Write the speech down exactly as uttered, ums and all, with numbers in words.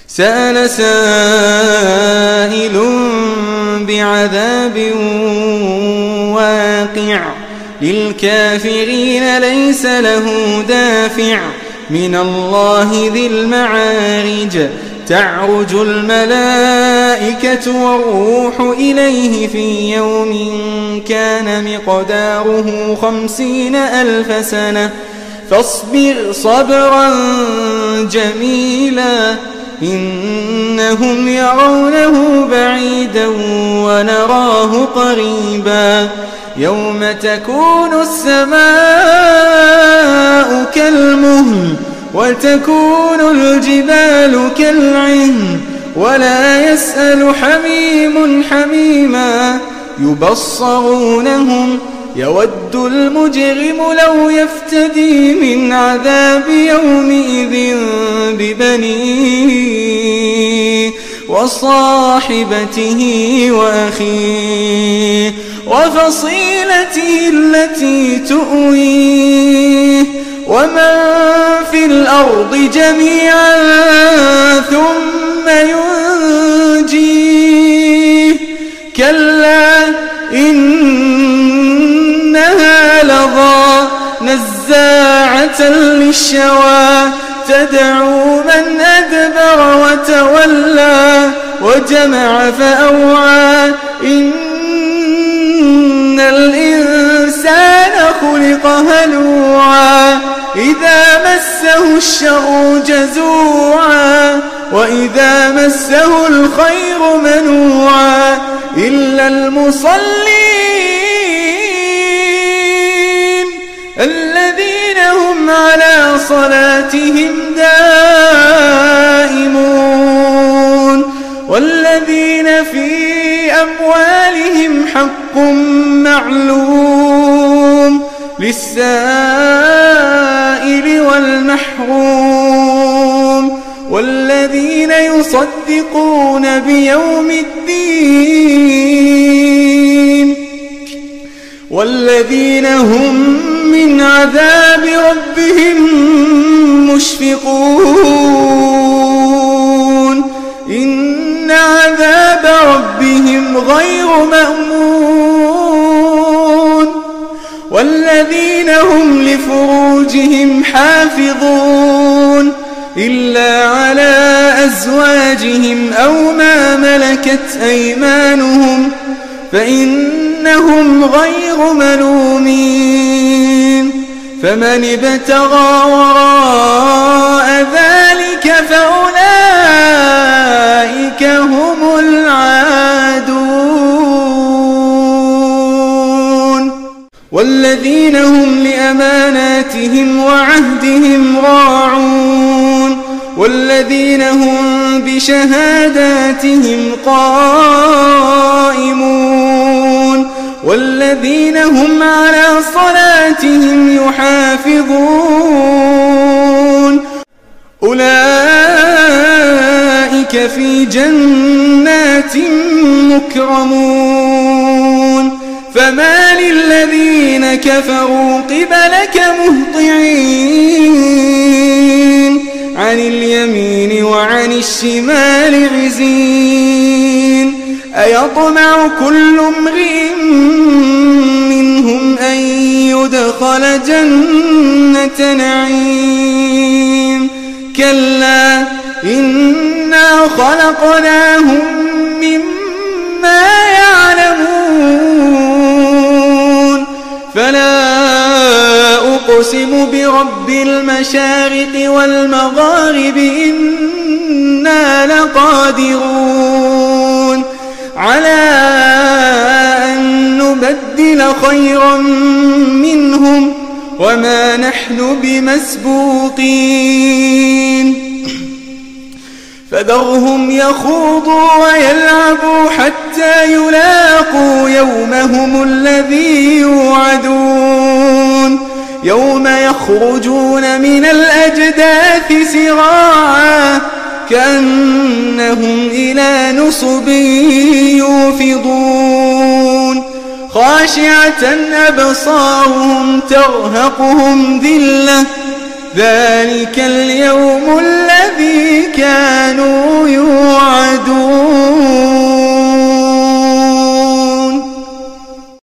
سأل سائل بعذاب واقع للكافرين ليس له دافع من الله ذي المعارج تعرج الملائكة والروح إليه في يوم كان مقداره خمسين ألف سنة فاصبر صبرا جميلا إنهم يرونه بعيدا ونراه قريبا يوم تكون السماء كالمهل وتكون الجبال كالعهن ولا يسأل حميم حميما يبصرونهم يود المجرم لو يفتدي من عذاب يومئذ ببنيه وصاحبته وأخيه وفصيلته التي تؤويه ومن في الأرض جميعا ثم ينجيه كلا إنها لظى نزاعة للشوى تدعو من أدبر وتولى وجمع فأوعى إن الإنسان خلق هلوعا إذا مسه الشر جزوعا وإذا مسه الخير منوعا إلا المصلين الذين هم على صلاتهم دائمون والذين في أموالهم حق معلوم للسائل والمحروم والذين يصدقون بيوم الدين والذين هم من عذاب ربهم مشفقون إن عذاب ربهم غير مأمون والذين هم لفروجهم حافظون إلا على أزواجهم أو ما ملكت أيمانهم فإنهم غير ملومين فمن ابتغى وراء ذلك فأولئك هم العادون والذين هم لأماناتهم وعهدهم راعون والذين هم بشهاداتهم قائمون والذين هم على صلاتهم يحافظون أولئك في جنات مكرمون فما للذين كفروا قبلك مهطعين عن اليمين وعن الشمال عزين أيطمع كل امرئ منهم أن يدخل جنة نعيم كلا إنا خلقناهم مما يعلمون فلا أقسم برب المشارق والمغارب إنا لقادرون على أن نبدل خيرا منهم وما نحن بمسبوقين فذرهم يخوضوا ويلعبوا حتى يلاقوا يومهم الذي يوعدون يوم يخرجون من الأجداث سراعا كأنهم إلى نصب يوفضون خاشعة أبصارهم ترهقهم ذلة ذلك اليوم الذي كان